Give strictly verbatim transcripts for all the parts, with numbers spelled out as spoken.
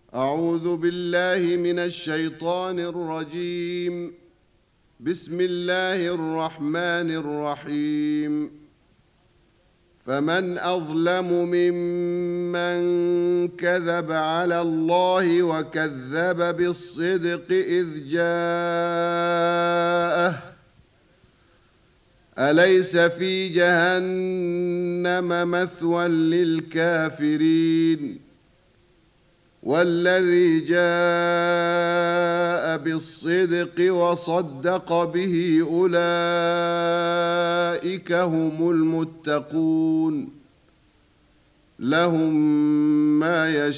أعوذ بالله من الشيطان الرجيم. بسم الله الرحمن الرحيم. فمن أظلم ممن كذب على الله وكذب بالصدق إذ جاءه أليس في جهنم مثوى للكافرين والذي جاء بالصدق وصدق به أولئك هم المتقون لهم ما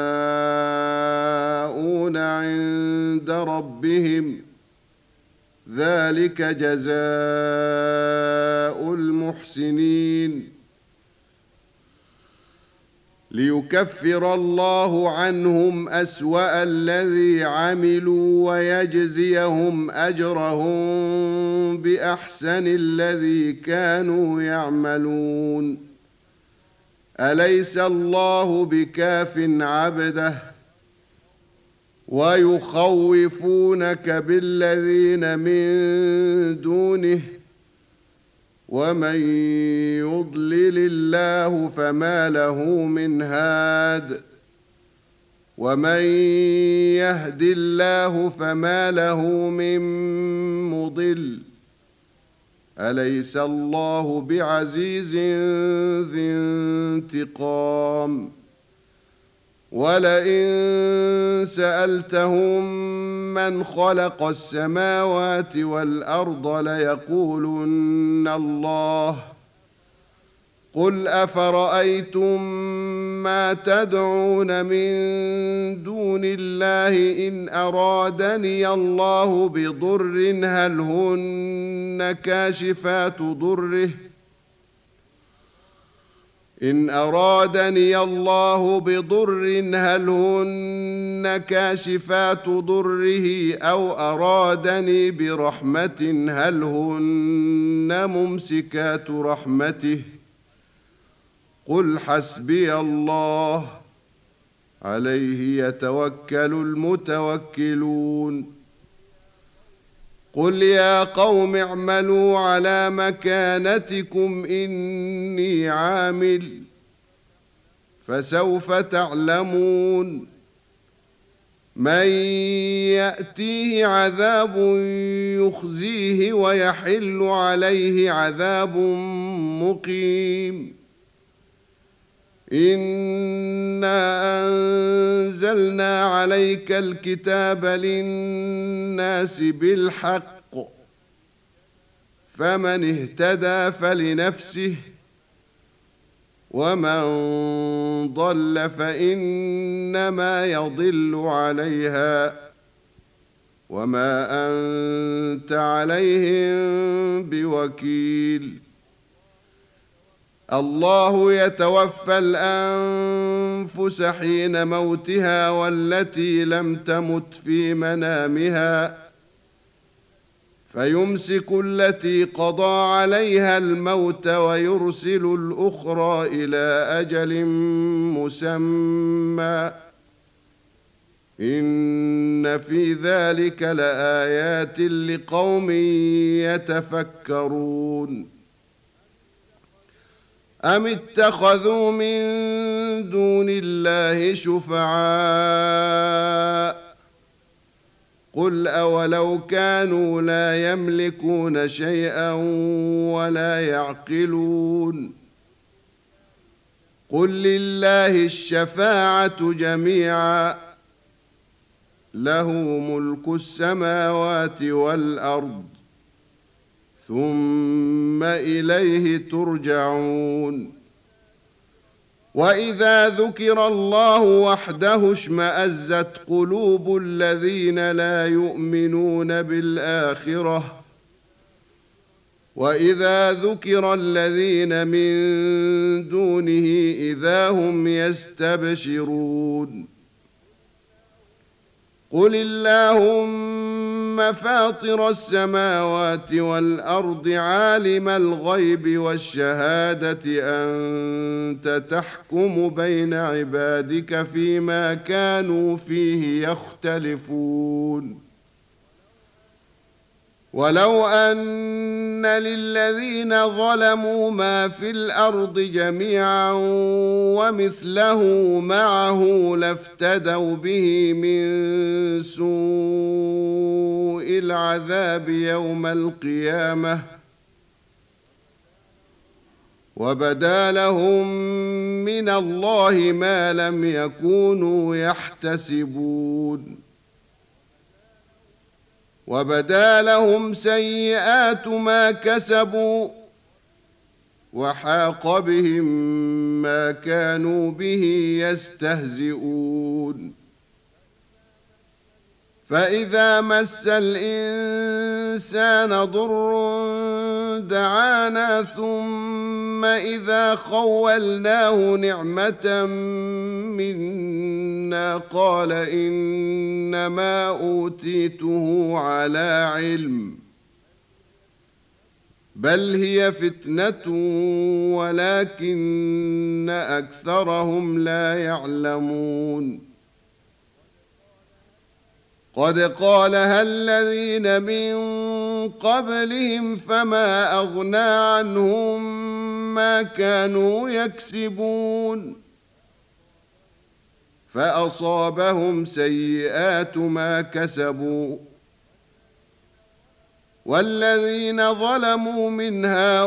يشاءون عند ربهم ذلك جزاء المحسنين ليكفر الله عنهم أسوأ الذي عملوا ويجزيهم أجرهم بأحسن الذي كانوا يعملون أليس الله بكاف عبده ويخوفونك بالذين من دونه ومن يضلل الله فما له من هاد ومن يهد الله فما له من مضل أليس الله بعزيز ذي انتقام ولئن سألتهم من خلق السماوات والأرض ليقولن الله قل أفرأيتم ما تدعون من دون الله إن أرادني الله بضر هل هن كاشفات ضره إن أرادني الله بضر هل هن كاشفات ضره أو أرادني برحمة هل هن ممسكات رحمته قل حسبي الله عليه يتوكل المتوكلون قل يا قوم اعملوا على مكانتكم إني عامل فسوف تعلمون من يأتيه عذاب يخزيه ويحل عليه عذاب مقيم إنا أنزلنا عليك الكتاب للناس بالحق فمن اهتدى فلنفسه ومن ضل فإنما يضل عليها وما أنت عليهم بوكيل الله يتوفى الأنفس حين موتها والتي لم تمت في منامها فيمسك التي قضى عليها الموت ويرسل الأخرى إلى أجل مسمى إن في ذلك لآيات لقوم يتفكرون أم اتخذوا من دون الله شفعاء قل أولو كانوا لا يملكون شيئا ولا يعقلون قل لله الشفاعة جميعا له ملك السماوات والأرض ثم إليه ترجعون وإذا ذكر الله وحده اشمأزت قلوب الذين لا يؤمنون بالآخرة وإذا ذكر الذين من دونه إذا هم يستبشرون قل اللهم فاطر السماوات والأرض عالم الغيب والشهادة أنت تحكم بين عبادك فيما كانوا فيه يختلفون ولو أن للذين ظلموا ما في الأرض جميعا ومثله معه لافتدوا به من سوء العذاب يوم القيامة وبدا لهم من الله ما لم يكونوا يحتسبون وبدا لهم سيئات ما كسبوا وحاق بهم ما كانوا به يستهزئون فإذا مس الإنسان ضر دعانا ثم إذا خولناه نعمة منا قال إنما أوتيته على علم بل هي فتنة ولكن أكثرهم لا يعلمون قد قالها الذين من قبلهم فما أغنى عنهم ما كانوا يكسبون فأصابهم سيئات ما كسبوا والذين ظلموا من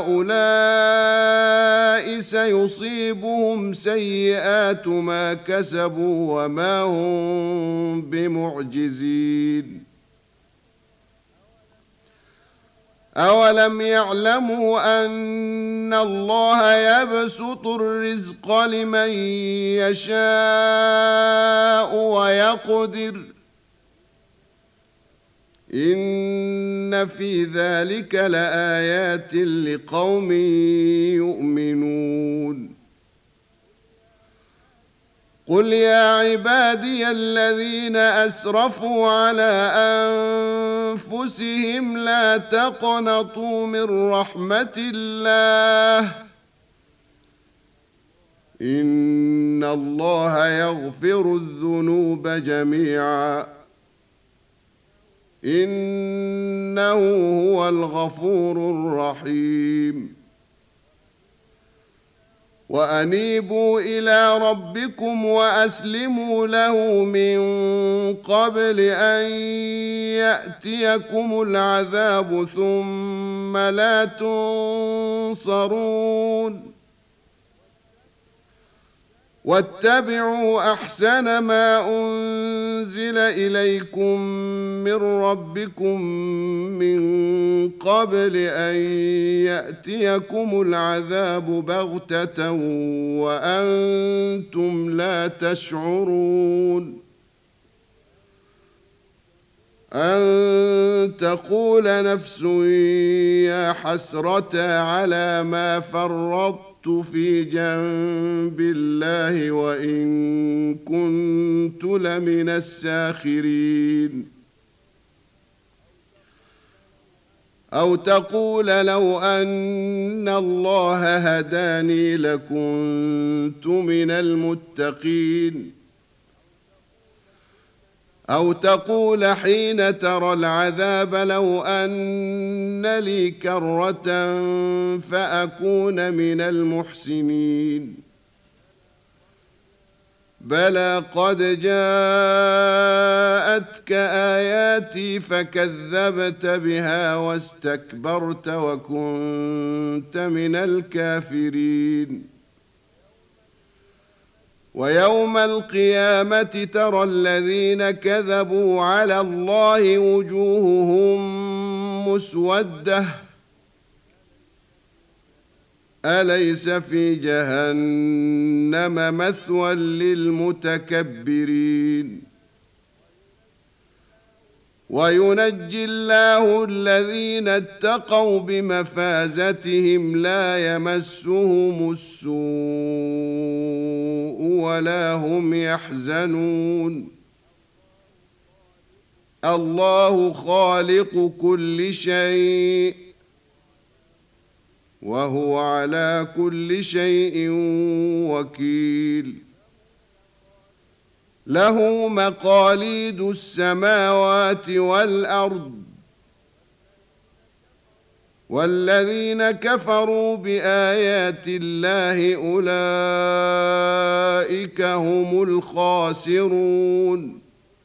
هؤلاء سيصيبهم سيئات ما كسبوا وما هم بمعجزين أولم يعلموا أن الله يبسط الرزق لمن يشاء ويقدر إن في ذلك لآيات لقوم يؤمنون قل يا عبادي الذين أسرفوا على أنفسهم لا تقنطوا من رحمة الله إن الله يغفر الذنوب جميعا إنه هو الغفور الرحيم وأنيبوا إلى ربكم وأسلموا له من قبل أن يأتيكم العذاب ثم لا تنصرون واتبعوا أحسن ما أنزل إليكم من ربكم من قبل أن يأتيكم العذاب بغتة وأنتم لا تشعرون أن تقول نفس يا حسرة على ما فرطت في جنب الله وإن كنت لمن الساخرين أو تقول لو أن الله هداني لكنت من المتقين أو تقول حين ترى العذاب لو أن لي كرة فأكون من المحسنين بلى قد جاءتك آياتي فكذبت بها واستكبرت وكنت من الكافرين ويوم القيامة ترى الذين كذبوا على الله وجوههم مسودة أليس في جهنم مثوى للمتكبرين وينجي الله الذين اتقوا بمفازتهم لا يمسهم السوء ولا هم يحزنون الله خالق كل شيء وهو على كل شيء وكيل. له مقاليد السماوات والأرض، والذين كفروا بآيات الله أولئك هم الخاسرون.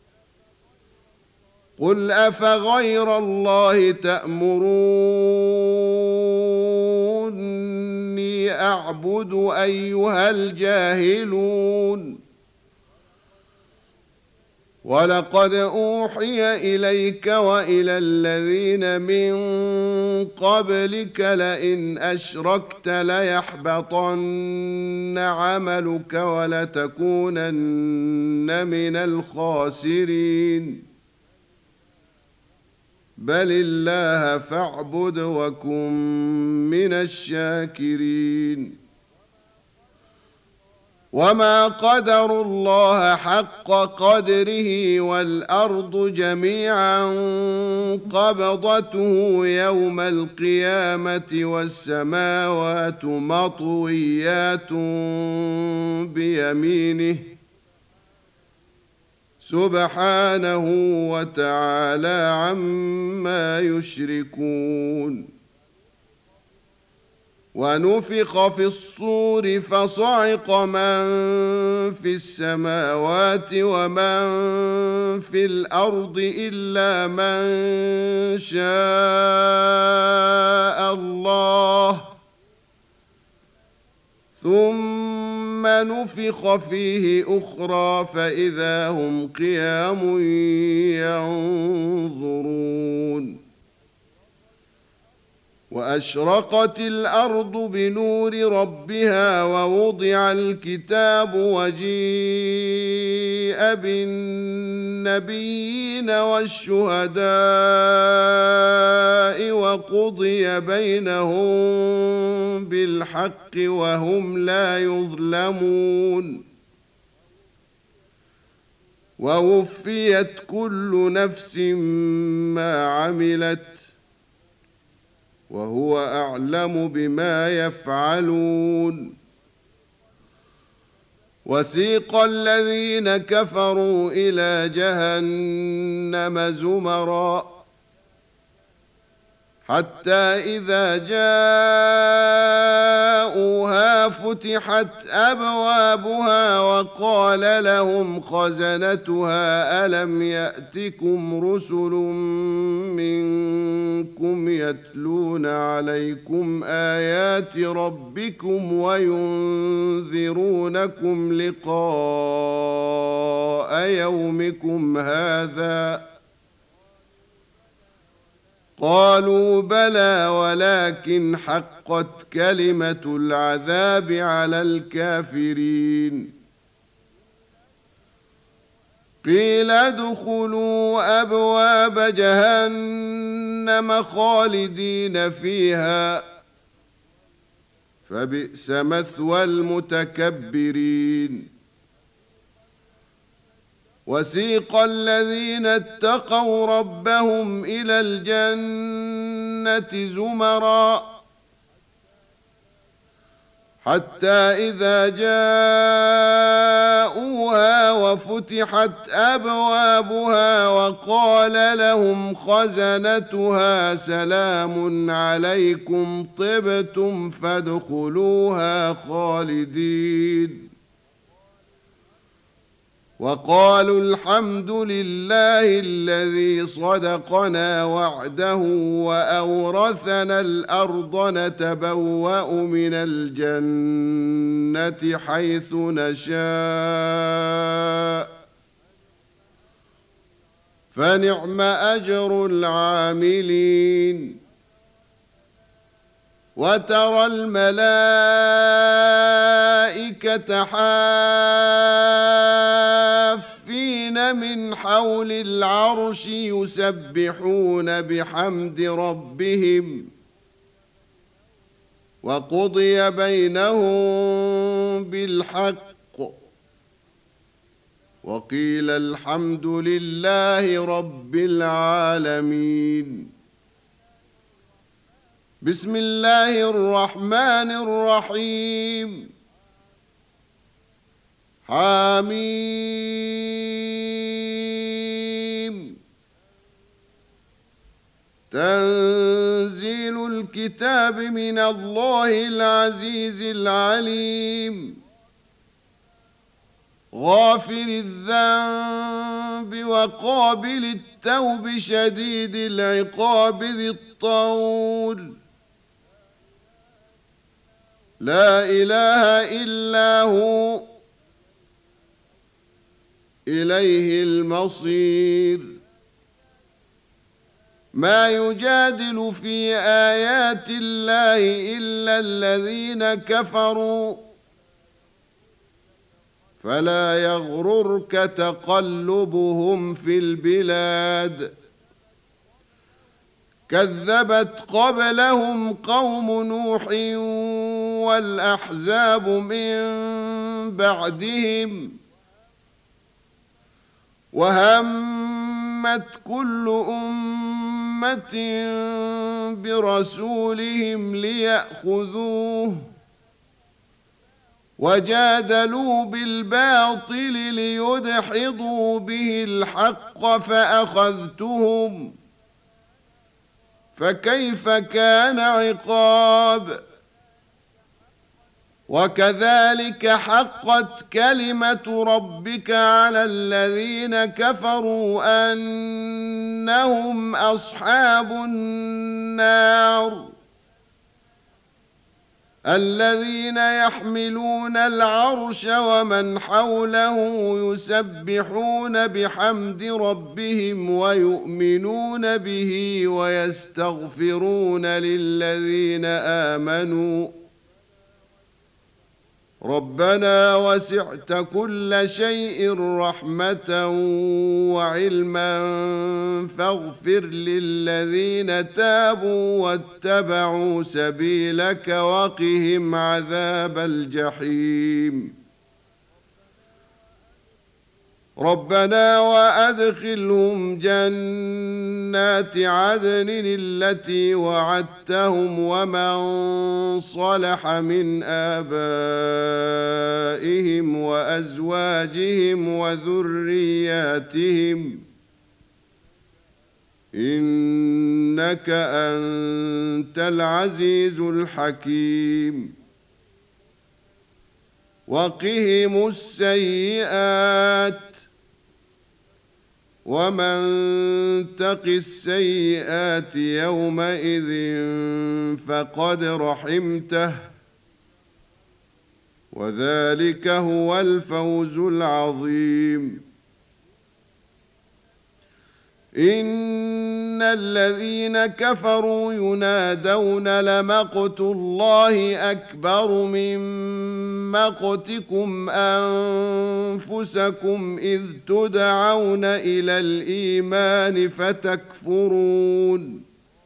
قل أفغير الله تأمروني أعبد أيها الجاهلون؟ ولقد أوحي إليك وإلى الذين من قبلك لئن أشركت ليحبطن عملك ولتكونن من الخاسرين. بل الله فاعبد وكن من الشاكرين. وما قدروا الله حق قدره والأرض جميعا قبضته يوم القيامة والسماوات مطويات بيمينه سبحانه وتعالى عما يشركون. ونفخ في الصور فصعق من في السماوات ومن في الأرض إلا من شاء الله، ثم نفخ فيه أخرى فإذا هم قيام ينظرون. وأشرقت الأرض بنور ربها ووضع الكتاب وجيء بالنبيين والشهداء وقضي بينهم بالحق وهم لا يظلمون. ووفيت كل نفس ما عملت وهو أعلم بما يفعلون. وسيق الذين كفروا إلى جهنم زمرا حتى إذا جاءوها فتحت أبوابها وقال لهم خزنتها ألم يأتكم رسل منكم يتلون عليكم آيات ربكم وينذرونكم لقاء يومكم هذا؟ قالوا بلى ولكن حقت كلمة العذاب على الكافرين. قيل ادخلوا أبواب جهنم خالدين فيها فبئس مثوى المتكبرين. وسيق الذين اتقوا ربهم إلى الجنة زمرا حتى إذا جاءوها وفتحت أبوابها وقال لهم خزنتها سلام عليكم طبتم فادخلوها خالدين. وقالوا الحمد لله الذي صدقنا وعده وأورثنا الأرض نتبوأ من الجنة حيث نشاء فنعم أجر العاملين. وترى الملائكة حافين من حول العرش يسبحون بحمد ربهم وقضي بينهم بالحق وقيل الحمد لله رب العالمين. بسم الله الرحمن الرحيم. حميم. تنزيل الكتاب من الله العزيز العليم. غافر الذنب وقابل التوب شديد العقاب ذي الطول. لا إله إلا هو إليه المصير. ما يجادل في آيات الله إلا الذين كفروا فلا يغررك تقلبهم في البلاد. كذبت قبلهم قوم نوح والأحزاب من بعدهم وهمت كل أمة برسولهم ليأخذوه وجادلوا بالباطل ليدحضوا به الحق فأخذتهم فكيف كان عقاب. وكذلك حقت كلمة ربك على الذين كفروا أنهم أصحاب النار. الذين يحملون العرش ومن حوله يسبحون بحمد ربهم ويؤمنون به ويستغفرون للذين آمنوا ربنا وسعت كل شيء رحمة وعلما فاغفر للذين تابوا واتبعوا سبيلك وقهم عذاب الجحيم. ربنا وأدخلهم جنات عدن التي وعدتهم ومن صلح من آبائهم وأزواجهم وذرياتهم إنك أنت العزيز الحكيم. وقهم السيئات ومن تق السيئات يومئذ فقد رحمته وذلك هو الفوز العظيم. إن الذين كفروا ينادون لمقت الله أكبر من مقتكم أنفسكم إذ تدعون إلى الإيمان فتكفرون.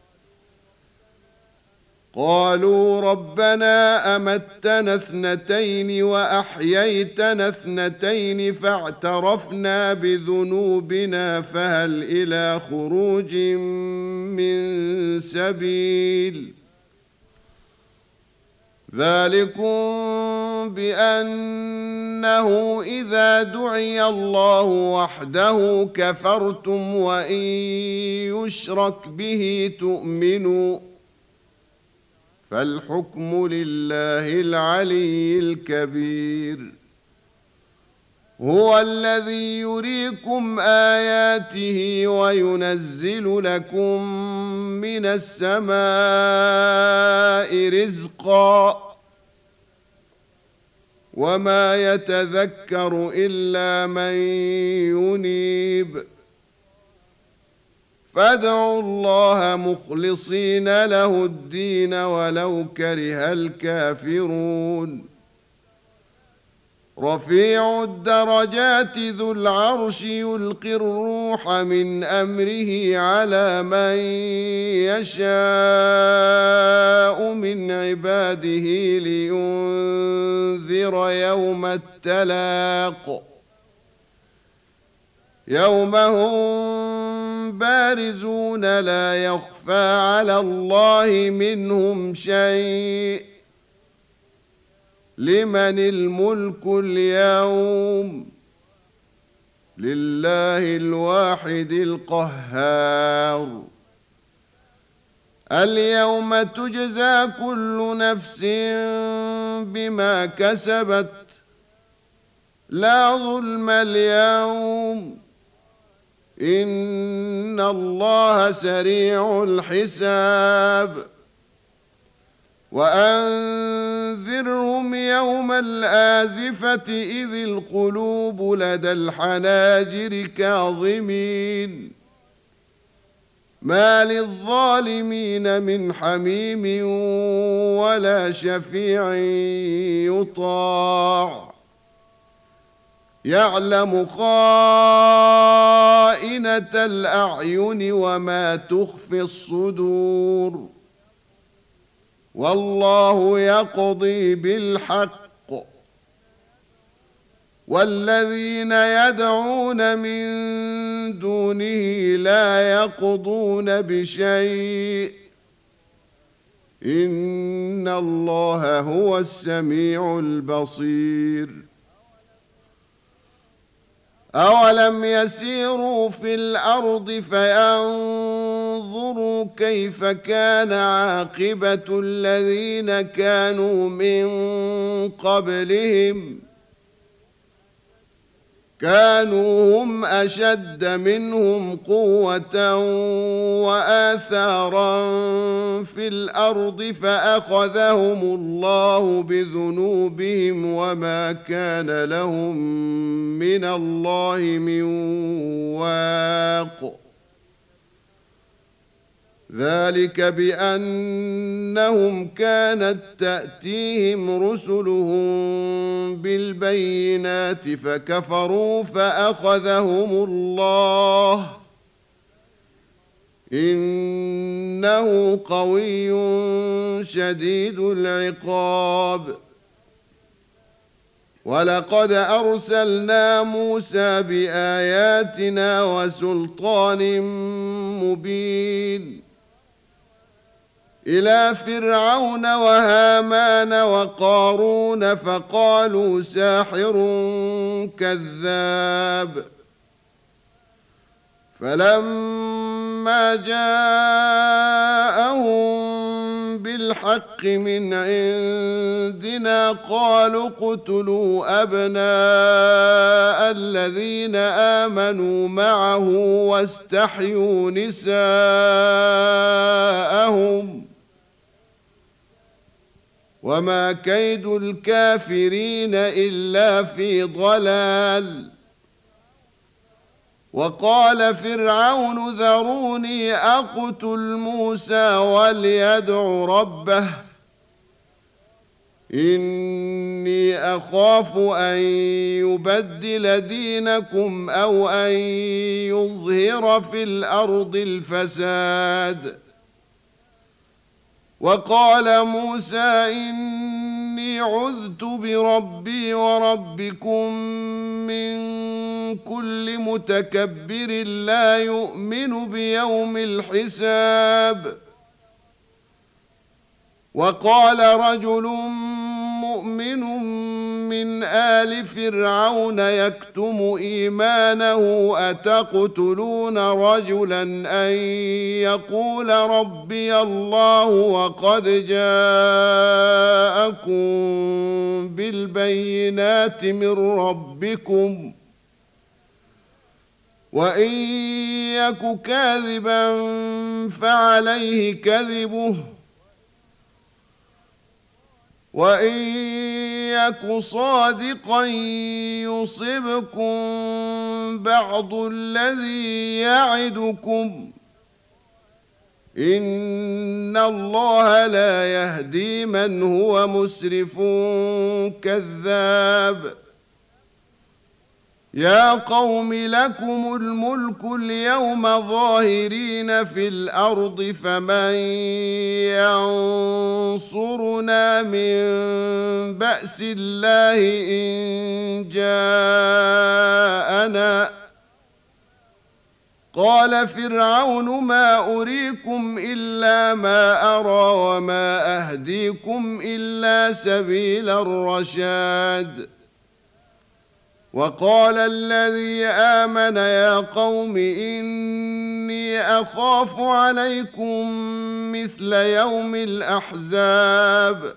قالوا ربنا أمتنا اثنتين وأحييتنا اثنتين فاعترفنا بذنوبنا فهل إلى خروج من سبيل. ذلكم بأنه إذا دعي الله وحده كفرتم وإن يشرك به تؤمنوا فالحكم لله العلي الكبير. هو الذي يريكم آياته وينزل لكم من السماء رزقا وما يتذكر إلا من ينيب. فادعوا الله مخلصين له الدين ولو كره الكافرون. رفيع الدرجات ذو العرش يلقي الروح من أمره على من يشاء من عباده لينذر يوم التلاق. يوم هم بارزون لا يخفى على الله منهم شيء لمن الملك اليوم لله الواحد القهار اليوم تجزى كل نفس بما كسبت لا ظلم اليوم إن الله سريع الحساب وأنذرهم يوم الآزفة إذ القلوب لدى الحناجر كاظمين ما للظالمين من حميم ولا شفيع يطاع يعلم خائنة الأعين وما تخفي الصدور والله يقضي بالحق والذين يدعون من دونه لا يقضون بشيء إن الله هو السميع البصير أولم يسيروا في الأرض فينظروا كيف كان عاقبة الذين كانوا من قبلهم كانوا هم أشد منهم قوة وآثارا في الأرض فأخذهم الله بذنوبهم وما كان لهم من الله من واق ذلك بأنهم كانت تأتيهم رسلهم بالبينات فكفروا فأخذهم الله إنه قوي شديد العقاب ولقد أرسلنا موسى بآياتنا وسلطان مبين إلى فرعون وهامان وقارون فقالوا ساحر كذاب فلما جاءهم بالحق من عندنا قالوا اقتلوا أبناء الذين آمنوا معه واستحيوا نساءهم وما كيد الكافرين إلا في ضلال وقال فرعون ذروني أقتل موسى وليدع ربه إني أخاف أن يبدل دينكم أو أن يظهر في الأرض الفساد وقال موسى إني عذت بربي وربكم من كل متكبر لا يؤمن بيوم الحساب وقال رجل مؤمن من آل فرعون يكتم إيمانه أتقتلون رجلا أن يقول ربي الله وقد جاءكم بالبينات من ربكم وإن يك كاذبا فعليه كذبه وإن يك صادقا يصبكم بعض الذي يعدكم إن الله لا يهدي من هو مسرف كذاب يا قوم لكم الملك اليوم ظاهرين في الأرض فمن ينصرنا من بأس الله إن جاءنا قال فرعون ما أريكم إلا ما أرى وما أهديكم إلا سبيل الرشاد. وقال الذي آمن يا قوم إني أخاف عليكم مثل يوم الأحزاب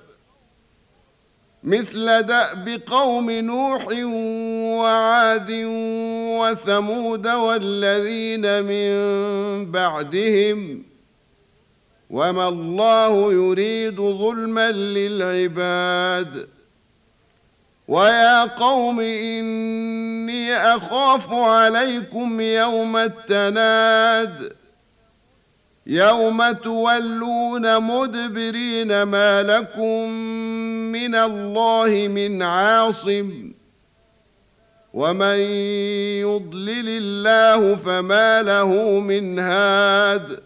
مثل دأب قوم نوح وعاد وثمود والذين من بعدهم وما الله يريد ظلما للعباد. ويا قوم إني أخاف عليكم يوم التناد يوم تولون مدبرين ما لكم من الله من عاصم ومن يضلل الله فما له من هاد.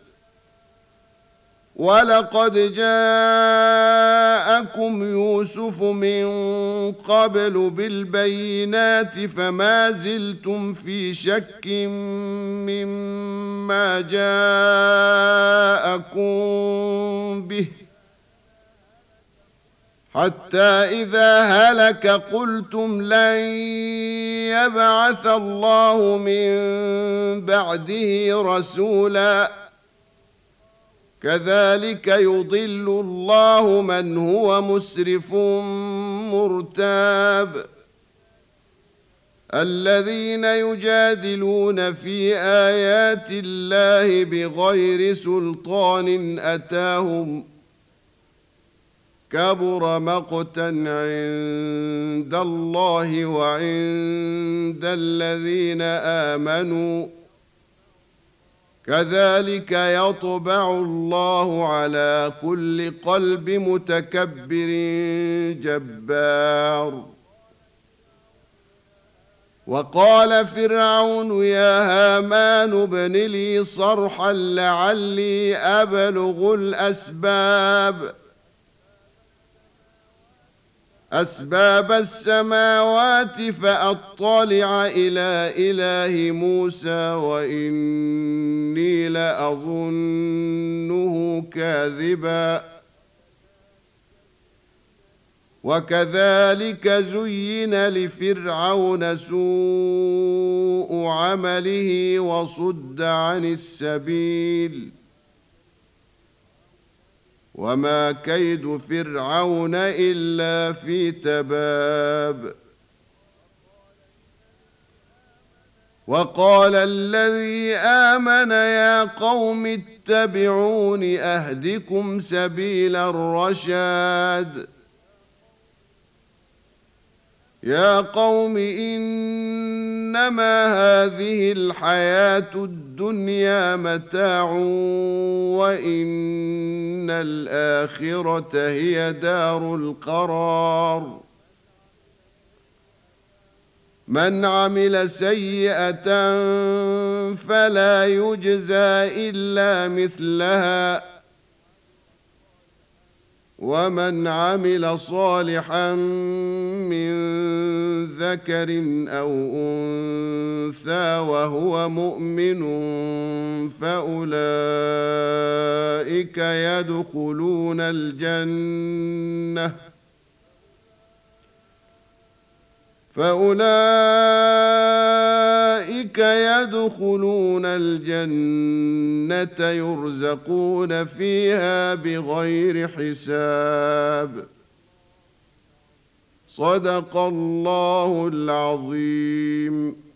ولقد جاءكم يوسف من قبل بالبينات فما زلتم في شك مما جاءكم به حتى إذا هلك قلتم لن يبعث الله من بعده رسولا كذلك يضل الله من هو مسرف مرتاب. الذين يجادلون في آيات الله بغير سلطان أتاهم كبر مقتا عند الله وعند الذين آمنوا كذلك يطبع الله على كل قلب متكبر جبار. وقال فرعون يا هامان ابن لي صرحا لعلي أبلغ الأسباب أسباب السماوات فأطلع إلى إله موسى وإني لأظنه كاذبا. وكذلك زين لفرعون سوء عمله وصد عن السبيل وما كيد فرعون إلا في تباب. وقال الذي آمن يا قوم اتبعون أهدكم سبيل الرشاد. يا قوم إنما هذه الحياة الدنيا متاع وإن الآخرة هي دار القرار. من عمل سيئة فلا يجزى إلا مثلها ومن عمل صالحا من ذكر أو أنثى وهو مؤمن فأولئك يدخلون الجنة فأولئك يدخلون الجنة يرزقون فيها بغير حساب. صدق الله العظيم.